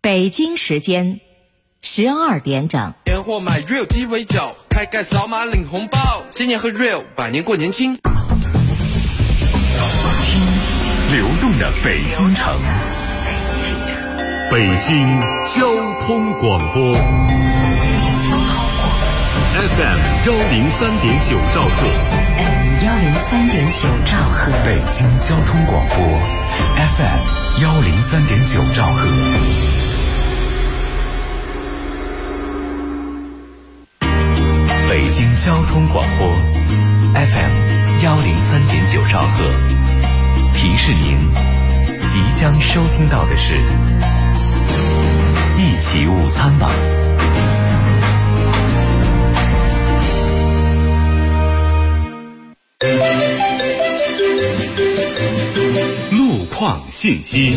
北京时间12点整。 年货买 real 鸡尾酒，开盖扫码领红包，新年和 real， 百年过年轻。听流动的北京城，北京交通广播 FM 103.9兆赫， 103.9兆赫， 北京交通广播 FM 103.9兆赫。北京交通广播 FM 103.9兆赫，提示您即将收听到的是一起午餐吧。路况信息。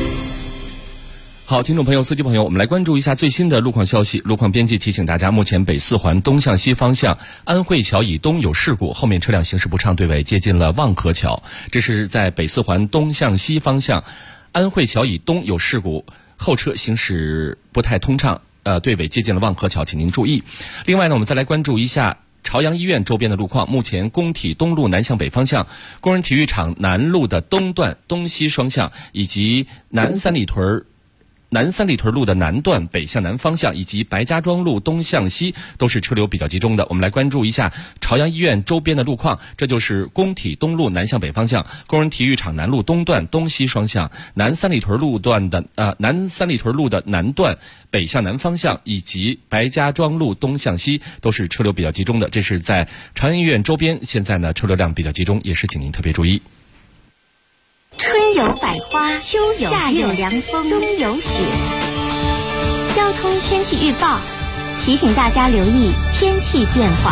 好，听众朋友、司机朋友，我们来关注一下最新的路况消息。路况编辑提醒大家，目前北四环东向西方向安慧桥以东有事故，后面车辆行驶不畅，对尾接近了望河桥。这是在北四环东向西方向安慧桥以东有事故，后车行驶不太通畅，对尾接近了望河桥，请您注意。另外呢，我们再来关注一下朝阳医院周边的路况。目前工体东路南向北方向、工人体育场南路的东段东西双向，以及南三里屯路的南段北向南方向，以及白家庄路东向西都是车流比较集中的。我们来关注一下朝阳医院周边的路况。这就是工体东路南向北方向、工人体育场南路东段东西双向、南三里屯路的南段北向南方向，以及白家庄路东向西都是车流比较集中的。这是在朝阳医院周边，现在呢车流量比较集中，也是请您特别注意。 春有百花，秋有夏有凉风，冬有雪。交通天气预报提醒大家留意天气变化。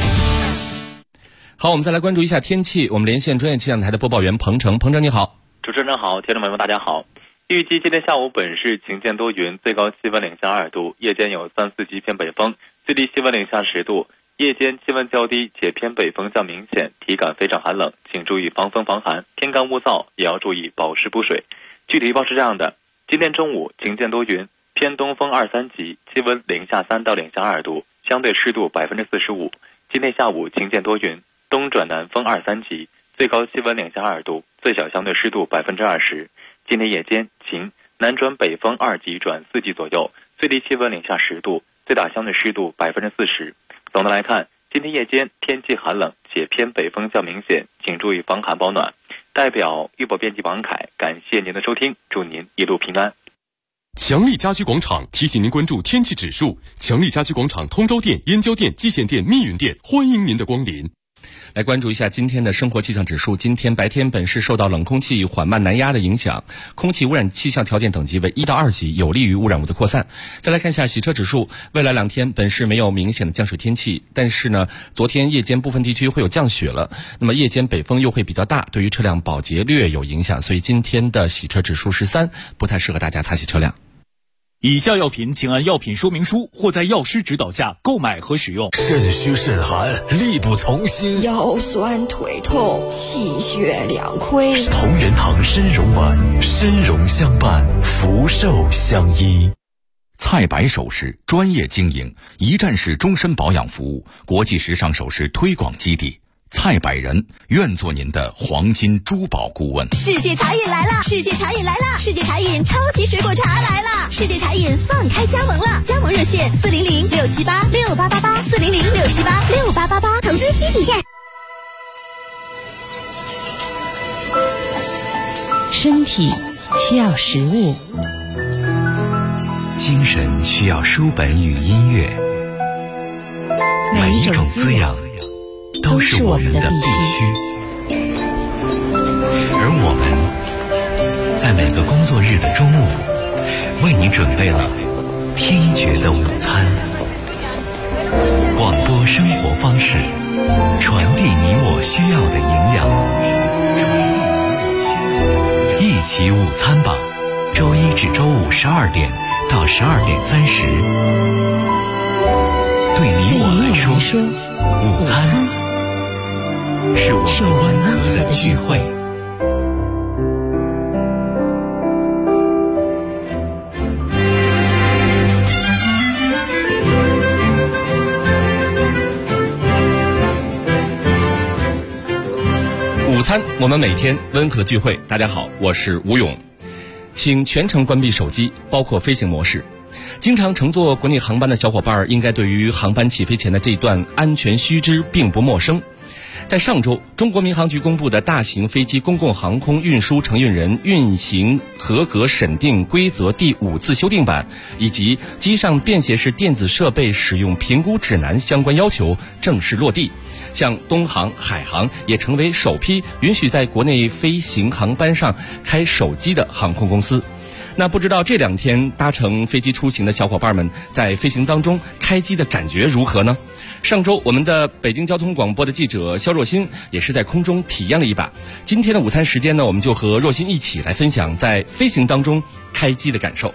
好，我们再来关注一下天气。我们连线专业气象台的播报员彭程。彭程你好。 主持人好，听众朋友们大家好。预计今天下午本市晴间多云，最高气温零下2度，夜间有3、4级偏北风，最低气温零下10度。夜间气温较低且偏北风较明显，体感非常寒冷，请注意防风防寒，天干物燥也要注意保湿补水。具体预报是这样的：今天中午晴间多云，偏东风2、3级，气温零下3到零下2度，相对湿度45%。今天下午晴间多云，东转南风2、3级，最高气温零下2度，最小相对湿度20%。今天夜间晴，南转北风2级转4级左右，最低气温零下10度，最大相对湿度40%。总的来看，今天夜间天气寒冷且偏北风较明显，请注意防寒保暖。代表预报编辑王凯，感谢您的收听，祝您一路平安。 强力家居广场提醒您关注天气指数。强力家居广场通州店、燕郊店、蓟县店、密云店，欢迎您的光临。 来关注一下今天的生活气象指数。今天白天本市受到冷空气缓慢南压的影响，空气污染气象条件等级为1到2级，有利于污染物的扩散。再来看一下洗车指数，未来2天本市没有明显的降水天气，但是呢，昨天夜间部分地区会有降雪了，那么夜间北风又会比较大，对于车辆保洁略有影响，所以今天的洗车指数是3，不太适合大家擦洗车辆。 以下药品请按药品说明书或在药师指导下购买和使用。 肾虚肾寒，力不从心， 腰酸腿痛，气血两亏。 同仁堂参茸丸，参茸相伴，福寿相依。菜百首饰专业经营，一站式终身保养服务，国际时尚首饰推广基地。菜百人愿做您的黄金珠宝顾问。 世界茶饮来了，世界茶饮来了，世界茶饮超级水果茶来了，世界茶饮放开加盟了，加盟热线400-678-6888，400-678-6888，投资需谨慎。 身体需要食物， 精神需要书本与音乐，每一种滋养都是我们的必须，而我们在每个工作日的中午为你准备了听觉的午餐。广播生活方式，传递你我需要的营养。一起午餐吧，周一至周五12点到12点30。对你我来说，午餐是我们温和的聚会。 我们每天温和聚会。大家好，我是吴勇，请全程关闭手机，包括飞行模式。经常乘坐国内航班的小伙伴应该对于航班起飞前的这段安全须知并不陌生。在上周，中国民航局公布的大型飞机公共航空运输承运人运行合格审定规则第5次修订版以及机上便携式电子设备使用评估指南相关要求正式落地，像东航、海航也成为首批允许在国内飞行航班上开手机的航空公司。那不知道这2天搭乘飞机出行的小伙伴们在飞行当中开机的感觉如何呢？上周我们的北京交通广播的记者肖若欣也是在空中体验了一把。今天的午餐时间呢，我们就和若欣一起来分享在飞行当中开机的感受。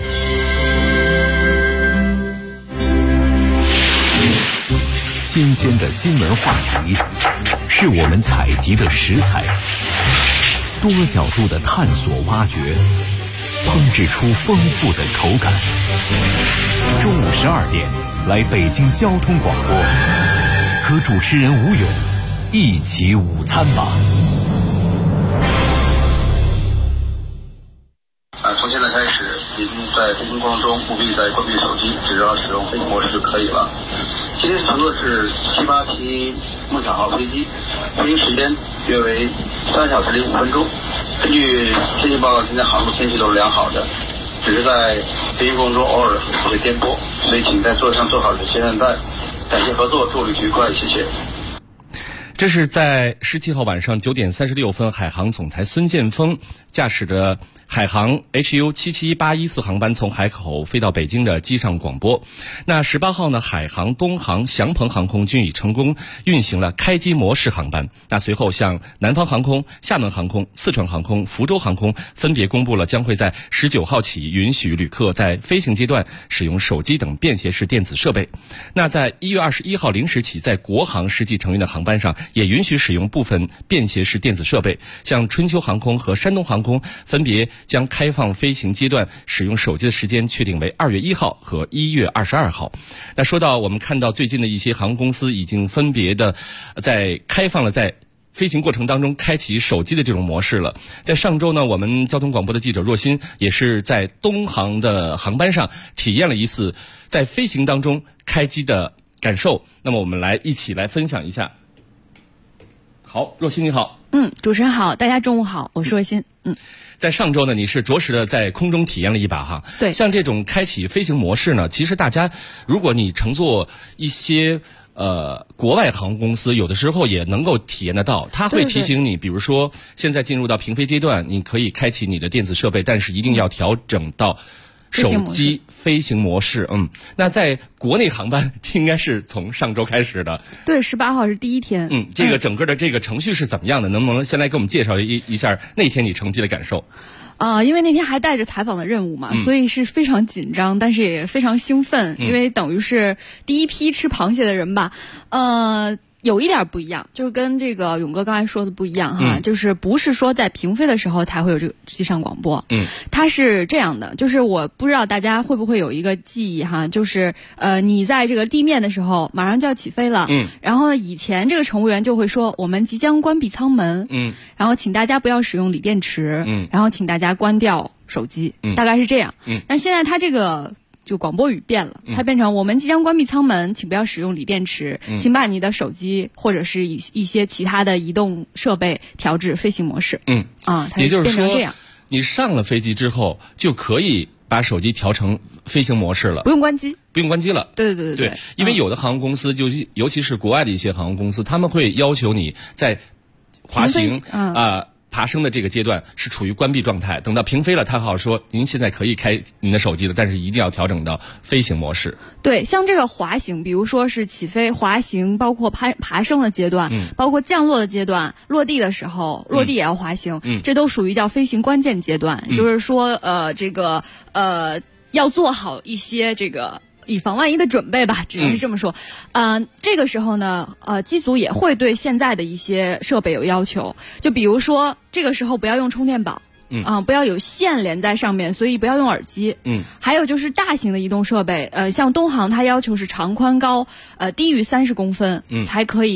新鲜的新闻话题是我们采集的食材，多角度的探索挖掘，烹制出丰富的口感。中午12点，来北京交通广播，和主持人吴勇一起午餐吧。 从现在开始，您在飞行过程中务必在关闭手机，只要使用飞行模式就可以了。今天乘坐是787梦想号飞机，飞行时间约为3小时05分钟。根据天气报告，今天航路天气都是良好的，只是在飞行过程中偶尔会颠簸，所以请在座上做好携带带。感谢合作，祝你愉快，谢谢。 这是在17号晚上9点36分，海航总裁孙建峰驾驶的海航 HU77814航班从海口飞到北京的机上广播。那18号呢，海航、东航、祥鹏航空均已成功运行了开机模式航班。那随后像南方航空、厦门航空、四川航空、福州航空分别公布了将会在19号起允许旅客在飞行阶段使用手机等便携式电子设备。那在1月21号0时起，在国航实际承运的航班上也允许使用部分便携式电子设备，像春秋航空和山东航空分别将开放飞行阶段使用手机的时间确定为2月1号和1月22号。那说到我们看到最近的一些航空公司已经分别的开放了在飞行过程当中开启手机的这种模式了。在上周呢，我们交通广播的记者若欣也是在东航的航班上体验了一次在飞行当中开机的感受。那么我们一起来分享一下。好，若欣你好。 主持人好，大家中午好，我是若欣。 在上周呢，你是着实的在空中体验了一把哈。 对， 像这种开启飞行模式呢，其实大家如果你乘坐一些国外航空公司，有的时候也能够体验得到。他会提醒你，比如说现在进入到平飞阶段，你可以开启你的电子设备，但是一定要调整到手机飞行模式。那在国内航班应该是从上周开始的。 对，18号是第一天。 这个整个的这个程序是怎么样的？能不能先来给我们介绍一下那天你乘机的感受？ 因为那天还带着采访的任务嘛，所以是非常紧张，但是也非常兴奋，因为等于是第一批吃螃蟹的人吧。有一点不一样，就是跟这个勇哥刚才说的不一样哈，就是不是说在平飞的时候才会有这个机上广播，它是这样的，就是我不知道大家会不会有一个记忆哈，就是你在这个地面的时候马上就要起飞了，然后以前这个乘务员就会说我们即将关闭舱门，然后请大家不要使用锂电池，然后请大家关掉手机，大概是这样，但现在它这个就广播语变了，它变成我们即将关闭舱门，请不要使用锂电池，请把你的手机或者是一些其他的移动设备调至飞行模式。它也就是说这样， 你上了飞机之后就可以把手机调成飞行模式了， 不用关机了。 对，因为有的航空公司尤其是国外的一些航空公司，他们会要求你在滑行爬升的这个阶段是处于关闭状态，等到平飞了，他好说您现在可以开您的手机了，但是一定要调整到飞行模式。 对，像这个滑行，比如说是起飞、滑行，包括爬升的阶段，包括降落的阶段，落地的时候，落地也要滑行，这都属于叫飞行关键阶段，就是说要做好一些这个以防万一的准备吧，只能是这么说。这个时候呢，机组也会对现在的一些设备有要求，就比如说这个时候不要用充电宝，不要有线连在上面，所以不要用耳机。还有就是大型的移动设备，像东航它要求是长宽高低于30公分才可以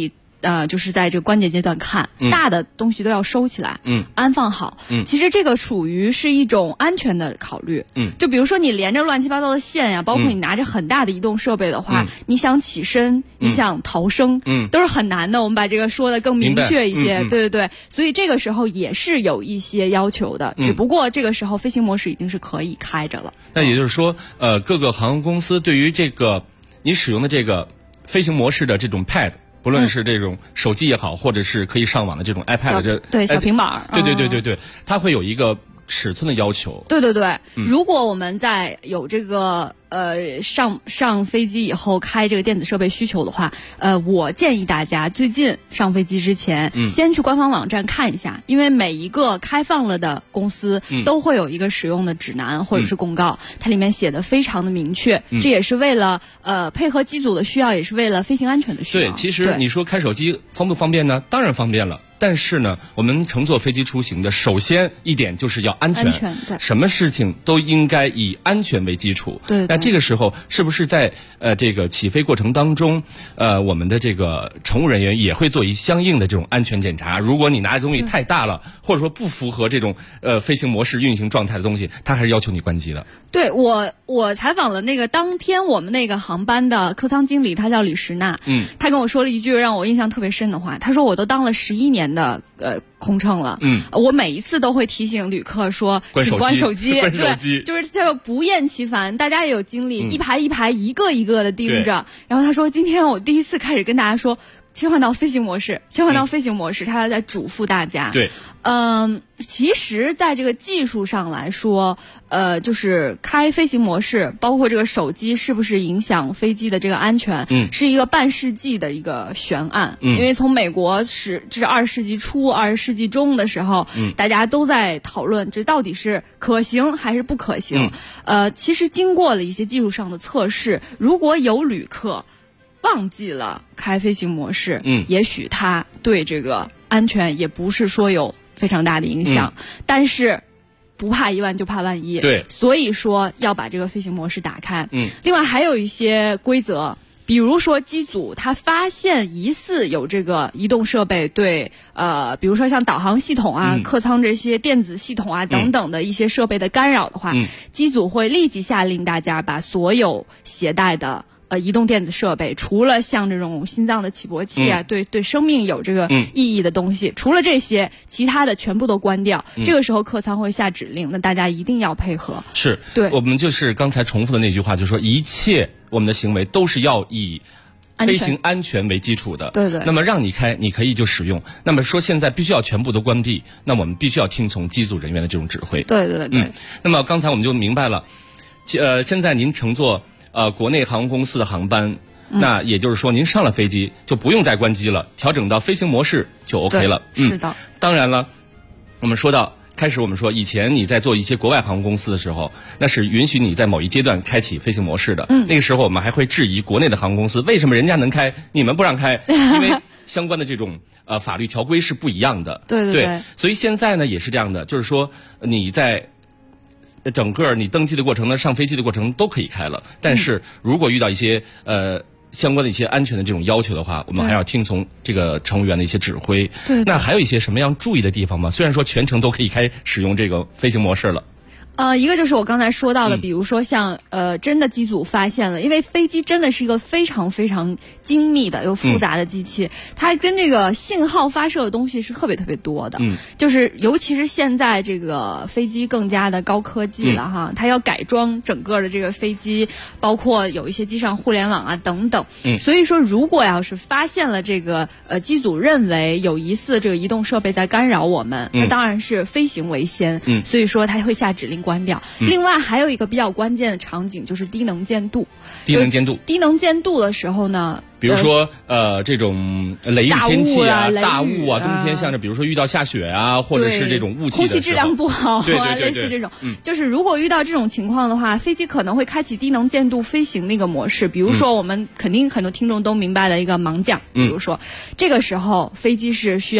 就是在这个关键阶段看，大的东西都要收起来，安放好。其实这个属于是一种安全的考虑。就比如说你连着乱七八糟的线呀，包括你拿着很大的移动设备的话，你想起身，你想逃生，都是很难的。我们把这个说的更明确一些，对对对。所以这个时候也是有一些要求的，只不过这个时候飞行模式已经是可以开着了。 那也就是说，各个航空公司对于这个你使用的这个飞行模式的这种 pad。不论是这种手机也好，或者是可以上网的这种 iPad， 对小平板， 对，它会有一个尺寸的要求。 对，如果我们在有这个上飞机以后开这个电子设备需求的话，我建议大家最近上飞机之前，先去官方网站看一下，因为每一个开放了的公司都会有一个使用的指南或者是公告，它里面写的非常的明确，这也是为了配合机组的需要，也是为了飞行安全的需要。 对，其实你说开手机方不方便呢？当然方便了。但是呢，我们乘坐飞机出行的，首先一点就是要安全。 对， 什么事情都应该以安全为基础。 对。 那这个时候，是不是在这个起飞过程当中，我们的这个乘务人员也会做相应的这种安全检查？如果你拿的东西太大了，或者说不符合这种飞行模式运行状态的东西，他还是要求你关机的。 对，我采访了那个当天我们那个航班的客舱经理，他叫李石娜。他跟我说了一句让我印象特别深的话，他说我都当了11年的空乘了，我每一次都会提醒旅客说请关手机，对，就是叫不厌其烦，大家也有经历，一排一排一个一个的盯着。然后他说今天我第一次开始跟大家说切换到飞行模式，他要在嘱咐大家。 对， 其实在这个技术上来说，就是开飞行模式，包括这个手机是不是影响飞机的这个安全，是一个半世纪的一个悬案。因为从美国这是20世纪初、20世纪中的时候，大家都在讨论这到底是可行还是不可行。其实经过了一些技术上的测试，如果有旅客忘记了开飞行模式，也许他对这个安全也不是说有非常大的影响，但是不怕一万就怕万一， 对， 所以说要把这个飞行模式打开。另外还有一些规则，比如说机组他发现疑似有这个移动设备对比如说像导航系统啊、客舱这些电子系统啊等等的一些设备的干扰的话，机组会立即下令大家把所有携带的移动电子设备，除了像这种心脏的起搏器啊，对生命有这个意义的东西，除了这些，其他的全部都关掉。这个时候客舱会下指令，那大家一定要配合。 是， 对， 我们就是刚才重复的那句话，就是说一切我们的行为都是要以飞行安全为基础的。 对。 那么让你开，你可以就使用。那么说现在必须要全部都关闭，那我们必须要听从机组人员的这种指挥。 对。 那么刚才我们就明白了，现在您乘坐国内航空公司的航班，那也就是说您上了飞机就不用再关机了，调整到飞行模式就 OK 了。 是的。 当然了，我们开始我们说以前你在做一些国外航空公司的时候，那是允许你在某一阶段开启飞行模式的。那个时候我们还会质疑国内的航空公司为什么人家能开，你们不让开，因为相关的这种法律条规是不一样的。 对。 所以现在呢也是这样的，就是说你在整个你登机的过程呢，上飞机的过程都可以开了，但是如果遇到一些相关的一些安全的这种要求的话，我们还要听从这个乘务员的一些指挥。 对。 那还有一些什么样注意的地方吗？虽然说全程都可以使用这个飞行模式了。 一个就是我刚才说到的，比如说像真的机组发现了，因为飞机真的是一个非常非常精密的又复杂的机器，它跟这个信号发射的东西是特别特别多的。就是尤其是现在这个飞机更加的高科技了哈，它要改装整个的这个飞机，包括有一些机上互联网啊等等。所以说如果要是发现了这个机组认为有疑似这个移动设备在干扰我们，那当然是飞行为先。所以说它会下指令关掉。另外还有一个比较关键的场景就是低能见度。低能见度的时候呢， 比如说这种雷雨天气啊、大雾啊，冬天像是比如说遇到下雪啊，或者是这种雾气的时候， 空气质量不好啊， 对类似这种。就是如果遇到这种情况的话，飞机可能会开启低能见度飞行那个模式。比如说我们肯定很多听众都明白的一个盲降，比如说这个时候飞机是需要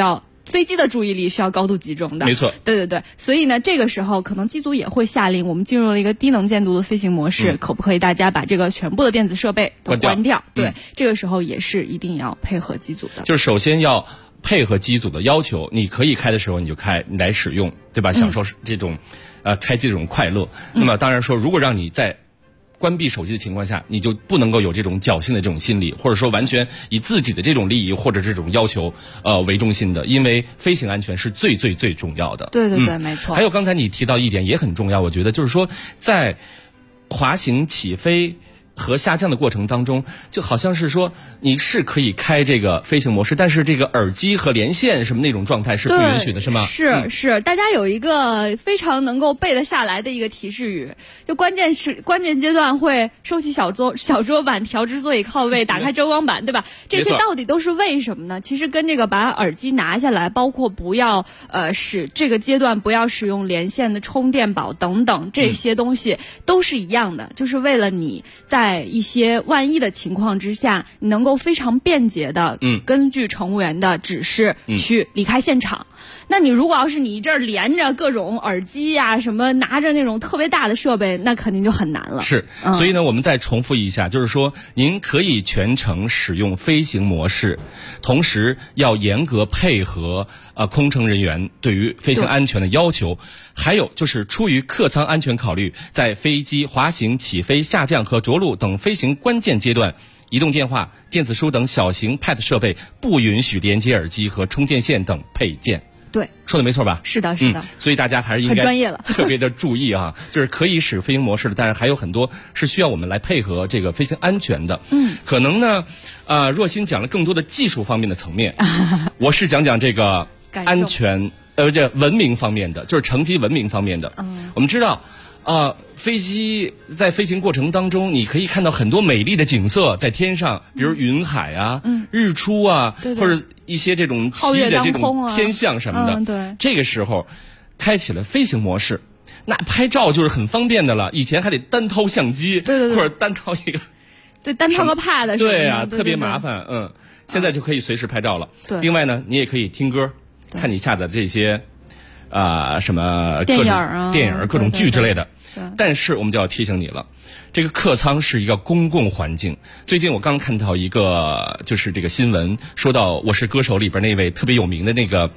飞机的注意力需要高度集中的。 没错， 对对对。所以呢，这个时候可能机组也会下令，我们进入了一个低能见度的飞行模式，可不可以大家把这个全部的电子设备都关掉？对，这个时候也是一定要配合机组的。 就是首先要配合机组的要求，你可以开的时候你就开，你来使用，对吧？享受这种开机这种快乐。那么当然说，如果让你在关闭手机的情况下，你就不能够有这种侥幸的这种心理，或者说完全以自己的这种利益或者这种要求为中心的，因为飞行安全是最最最重要的。 对对对，没错。 还有刚才你提到一点也很重要，我觉得就是说在滑行起飞和下降的过程当中，就好像是说你是可以开这个飞行模式，但是这个耳机和连线什么那种状态是不允许的，是吗？ 是，大家有一个非常能够背得下来的一个提示语，就关键阶段会收起小桌板，调直座椅靠位，打开遮光板，对吧？这些到底都是为什么呢？其实跟这个把耳机拿下来，包括不要这个阶段不要使用连线的充电宝等等这些东西都是一样的，就是为了你在一些万一的情况之下，你能够非常便捷的根据乘务员的指示去离开现场。那你如果要是你这儿连着各种耳机呀什么，拿着那种特别大的设备，那肯定就很难了。 是，所以呢我们再重复一下，就是说您可以全程使用飞行模式，同时要严格配合空乘人员对于飞行安全的要求，还有就是出于客舱安全考虑，在飞机滑行、起飞、下降和着陆等飞行关键阶段，移动电话、电子书等小型 Pad 设备不允许连接耳机和充电线等配件。 对， 说的没错吧？ 是的，是的。 所以大家还是应该很专业了， 特别的注意啊，就是可以使飞行模式的，但是还有很多是需要我们来配合这个飞行安全的。可能呢，若欣讲了更多的技术方面的层面，我是讲这个安全这文明方面的，就是乘机文明方面的。我们知道。飞机在飞行过程当中，你可以看到很多美丽的景色在天上，比如云海啊、日出啊， 对或者一些这种奇异的这种天象什么的。 对， 这个时候开启了飞行模式，那拍照就是很方便的了。以前还得单掏相机， 对， 或者单掏一个， 对，单掏个 pad， 对啊，特别麻烦。现在就可以随时拍照了。 对， 另外呢，你也可以听歌，看你下载这些。什么电影各种剧之类的。但是我们就要提醒你了，这个客舱是一个公共环境。最近我刚看到一个就是这个新闻，说到《我是歌手》里边那位特别有名的那个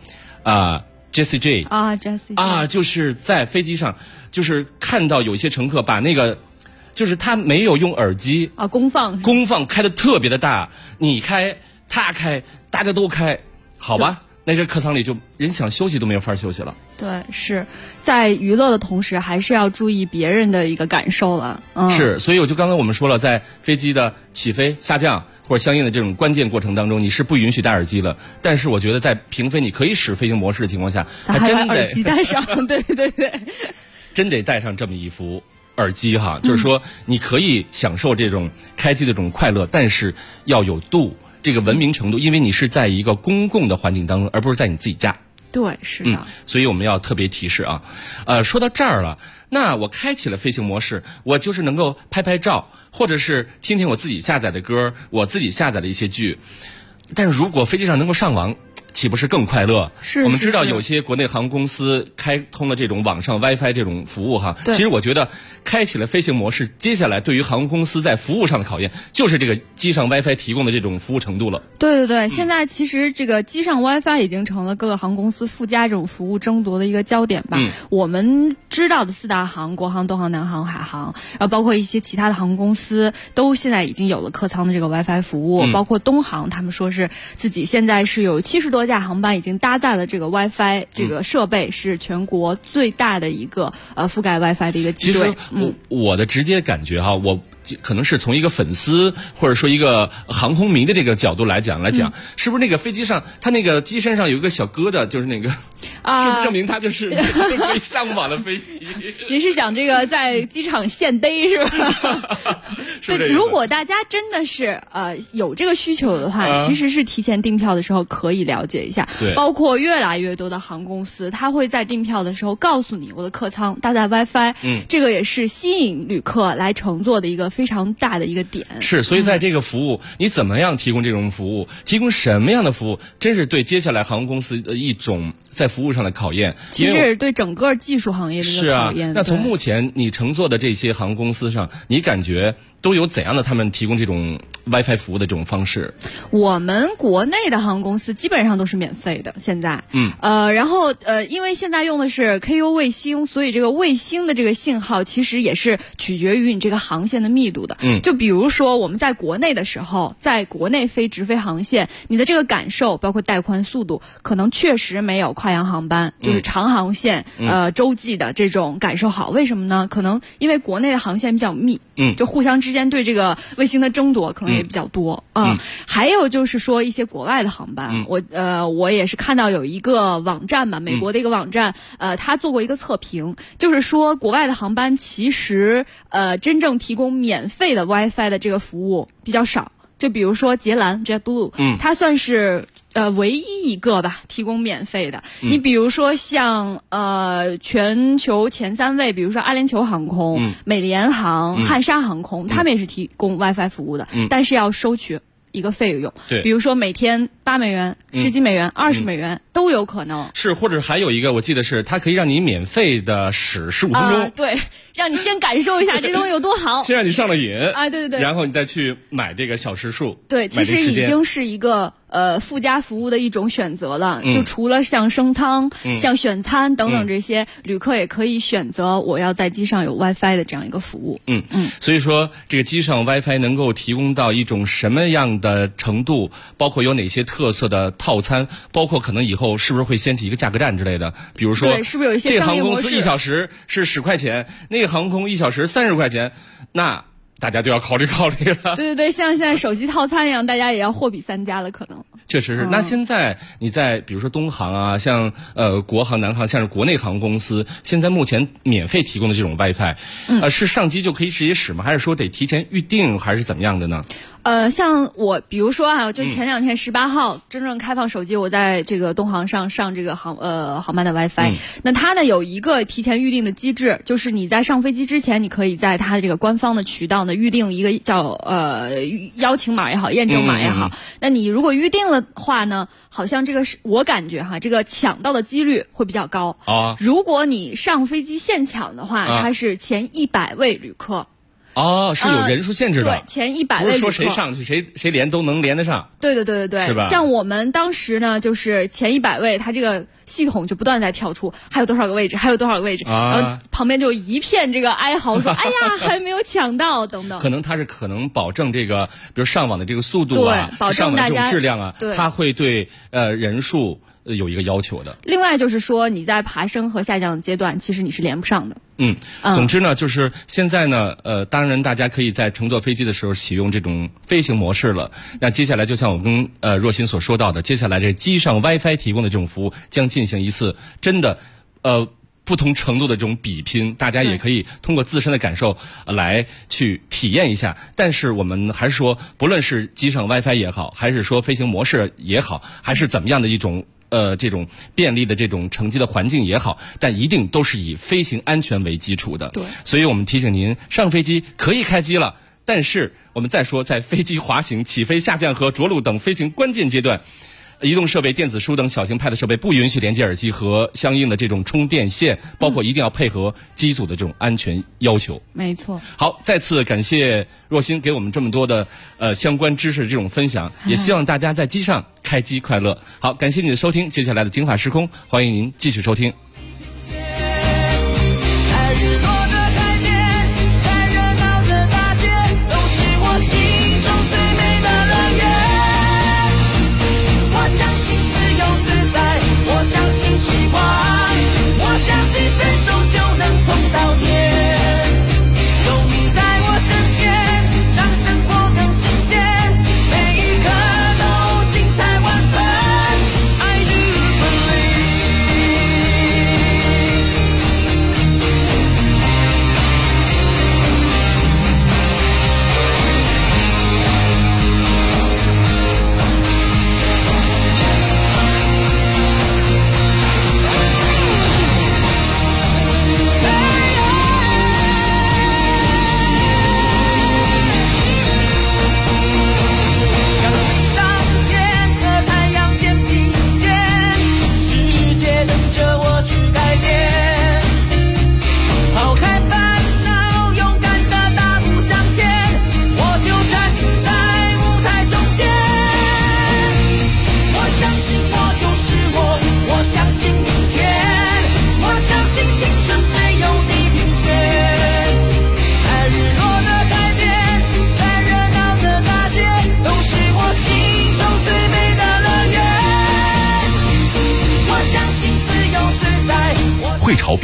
Jessie J Jessie 就是在飞机上，就是看到有些乘客把那个就是他没有用耳机功放开的特别的大，你开他开大家都开，好吧，那这客舱里就人想休息都没有法休息了。 对，是在娱乐的同时，还是要注意别人的一个感受了。 是，所以我就刚才我们说了，在飞机的起飞、下降或者相应的这种关键过程当中，你是不允许戴耳机了。但是我觉得在平飞你可以使飞行模式的情况下， 还真得耳机戴上。对， 真得戴上这么一副耳机哈，就是说你可以享受这种开机的这种快乐，但是要有度。这个文明程度，因为你是在一个公共的环境当中，而不是在你自己家。 对，是的。 所以我们要特别提示啊。说到这儿了，那我开启了飞行模式，我就是能够拍拍照，或者是听听我自己下载的歌，我自己下载的一些剧。但是如果飞机上能够上网，岂不是更快乐？ 是。 我们知道有些国内航空公司开通了这种网上 WiFi 这种服务哈。其实我觉得开启了飞行模式，接下来对于航空公司在服务上的考验，就是这个机上 WiFi 提供的这种服务程度了。 对，现在其实这个机上 WiFi 已经成了各个航空公司附加这种服务争夺的一个焦点吧。我们知道的4大航，国航、东航、南航、海航，然后包括一些其他的航空公司，都现在已经有了客舱的这个 WiFi 服务。包括东航，他们说是自己现在是有70多架航班已经搭载了这个 WiFi 这个设备，是全国最大的一个覆盖 WiFi 的一个机队。 其实我的直接感觉哈，我可能是从一个粉丝或者说一个航空迷的这个角度来讲，是不是那个飞机上它那个机身上有一个小疙瘩，就是那个是不是证明它就是可以上网的飞机？ 您是想这个在机场现逮是吧？对，如果大家真的是有这个需求的话，其实是提前订票的时候可以了解一下。 对， 包括越来越多的航空公司，它会在订票的时候告诉你我的客舱搭载 WiFi，这个也是吸引旅客来乘坐的一个非常大的一个点。 是，所以在这个服务，你怎么样提供这种服务，提供什么样的服务，真是对接下来航空公司的一种在服务上的考验。 其实是对整个技术行业的一个考验。 是啊，那从目前你乘坐的这些航空公司上，你感觉都有怎样的他们提供这种 WiFi 服务的这种方式？ 我们国内的航空公司基本上都是免费的，现在。然后因为现在用的是 KU 卫星，所以这个卫星的这个信号其实也是取决于你这个航线的密度的。就比如说我们在国内的时候，在国内飞直飞航线，你的这个感受包括带宽速度，可能确实没有跨洋航班，就是长航线洲际的这种感受好。为什么呢？可能因为国内的航线比较密，就互相之间对这个卫星的争夺可能也比较多还有就是说一些国外的航班，我也是看到有一个网站吧，美国的一个网站，他做过一个测评，就是说国外的航班其实真正提供免费的 WiFi 的这个服务比较少。就比如说捷蓝 JetBlue，它算是唯一一个吧提供免费的。你比如说像全球前3位，比如说阿联酋航空、美联航、汉莎航空，他们也是提供 WiFi 服务的，但是要收取一个费用，比如说每天8美元、10几美元、20美元都有可能。 是，或者还有一个我记得是它可以让你免费的使15分钟， 对，让你先感受一下这东西有多好， 先让你上了瘾啊，对对对， 然后你再去买这个小时数， 对，其实已经是一个附加服务的一种选择了。就除了像升舱、像选餐等等这些，旅客也可以选择我要在机上有 WiFi 的这样一个服务。 所以说这个机上 WiFi 能够提供到一种什么样的程度，包括有哪些特色的套餐，包括可能以后是不是会掀起一个价格战之类的，比如说对，是不是有一些商业模式， 这个航空公司1小时是10块钱，那个航空1小时30块钱，那大家都要考虑考虑了。 对对对，像现在手机套餐一样，大家也要货比三家了，可能。 确实是。那现在你在比如说东航啊，像国航、南航，像是国内航空公司，现在目前免费提供的这种 WiFi，是上机就可以直接使吗？还是说得提前预定，还是怎么样的呢？ 像我比如说啊，就前2天18号真正开放手机，我在这个东航上这个航班的 WiFi，那它呢有一个提前预定的机制，就是你在上飞机之前，你可以在它的这个官方的渠道呢预定一个叫邀请码也好，验证码也好。那你如果预定了话呢，好像这个是我感觉哈，这个抢到的几率会比较高啊。如果你上飞机现抢的话，它是前100位旅客。 是有人数限制的。 对，前100位旅客， 不是说谁上去谁连都能连得上。 对对对对对， 是吧？像我们当时呢，就是前100位，它这个系统就不断在跳出，还有多少个位置，还有多少个位置，然后旁边就一片这个哀嚎说，哎呀，还没有抢到等等。 可能保证这个，比如上网的这个速度啊， 对，保证大家上网的这种质量啊， 对， 它会对人数有一个要求的。 另外就是说，你在爬升和下降的阶段，其实你是连不上的。 总之呢，就是现在呢，当然大家可以在乘坐飞机的时候启用这种飞行模式了。那接下来就像我跟若欣所说到的，接下来这机上 WiFi 提供的这种服务将进行一次真的不同程度的这种比拼，大家也可以通过自身的感受来去体验一下。但是我们还是说，不论是机上 WiFi 也好，还是说飞行模式也好，还是怎么样的一种这种便利的这种乘机的环境也好，但一定都是以飞行安全为基础的。 对， 所以我们提醒您，上飞机可以开机了，但是我们再说，在飞机滑行、起飞、下降和着陆等飞行关键阶段，移动设备、电子书等小型 Pad 设备不允许连接耳机和相应的这种充电线，包括一定要配合机组的这种安全要求。 没错。 好，再次感谢若欣给我们这么多的相关知识的这种分享，也希望大家在机上开机快乐。好，感谢你的收听，接下来的精华时空，欢迎您继续收听。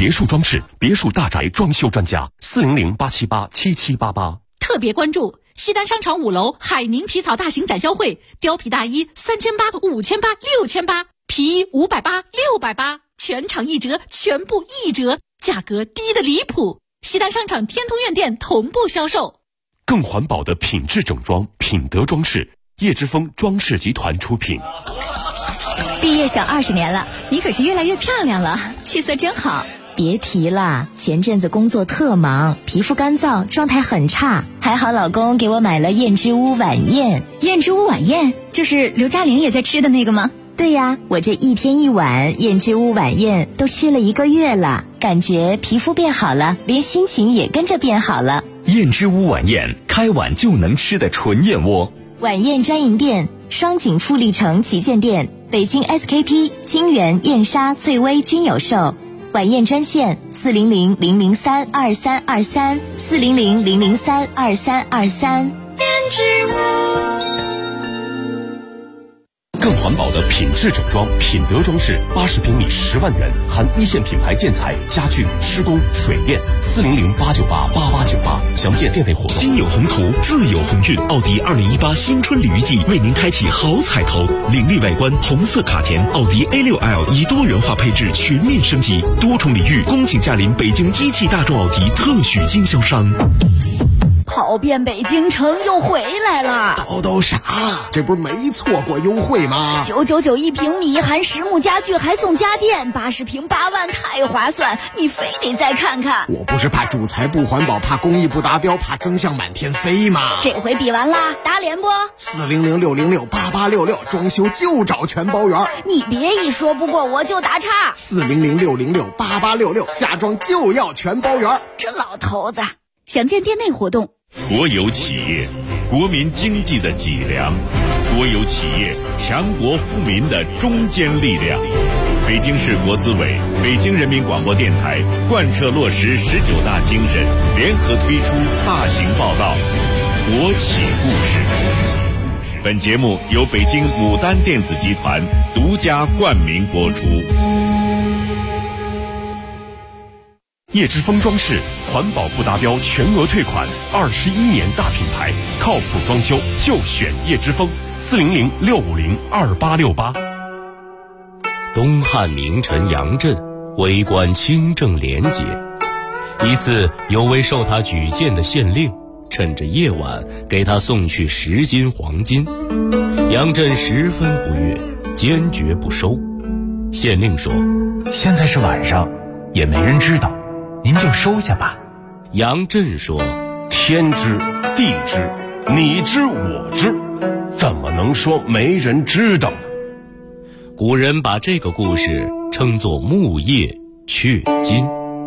别墅装饰、别墅大宅装修专家，400-878-7788。 特别关注西单商场5楼海宁皮草大型展销会，貂皮大衣3800、5800、6800，皮衣580、680，全场1折，全部1折，价格低得离谱。西单商场天通苑店同步销售。 更环保的品质整装，品德装饰，叶之峰装饰集团出品。 毕业小20年了，你可是越来越漂亮了，气色真好。 别提了，前阵子工作特忙，皮肤干燥，状态很差，还好老公给我买了燕之屋晚宴。 燕之屋晚宴就是刘嘉玲也在吃的那个吗？ 对呀，我这1天1碗燕之屋晚宴都吃了1个月了，感觉皮肤变好了，连心情也跟着变好了。 燕之屋晚宴，开碗就能吃的纯燕窝。 晚宴专营店：双井富力城旗舰店、北京 SKP、金源、燕莎、翠微均有售。晚宴专线400-003-2323，400-003-2323。燕之屋。 更环保的品质整装，品德装饰，80平米10万元，含1线品牌建材、家具、施工、水电。400-898-8898，详见店内活动。 心有宏图，自有鸿运。奥迪2018新春鲤鱼季为您开启好彩头，凌厉外观，红色卡钿，奥迪 A6L 以多元化配置全面升级，多重礼遇，恭请驾临北京一汽大众奥迪特许经销商。 跑遍北京城又回来了， 叨啥？这不是没错过优惠吗 ？999一平米，含实木家具还送家电，80平8万，太划算！你非得再看看。 我不是怕主材不环保，怕工艺不达标，怕增项满天飞吗？ 这回比完啦，打脸不？400-606-8866，装修就找全包圆。你别一说不过我就打岔。 400-606-8866，家装就要全包圆。 这老头子，详见店内活动。 国有企业，国民经济的脊梁；国有企业，强国富民的中坚力量。北京市国资委、北京人民广播电台贯彻落实19大精神，联合推出大型报道《国企故事》。本节目由北京牡丹电子集团独家冠名播出。 叶之峰装饰，环保不达标全额退款，21年大品牌，靠谱装修就选叶之峰。400-650-2868。 东汉名臣杨震为官清正廉洁，一次有位受他举荐的县令趁着夜晚给他送去10斤黄金，杨震十分不悦，坚决不收。县令说：“ 现在是晚上，也没人知道，您就收下吧。” 杨震说：“ 天知地知，你知我知，怎么能说没人知道呢？” 古人把这个故事称作木叶雀金。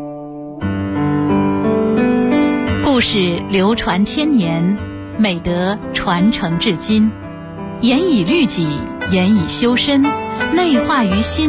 故事流传千年，美德传承至今，严以律己，严以修身，内化于心。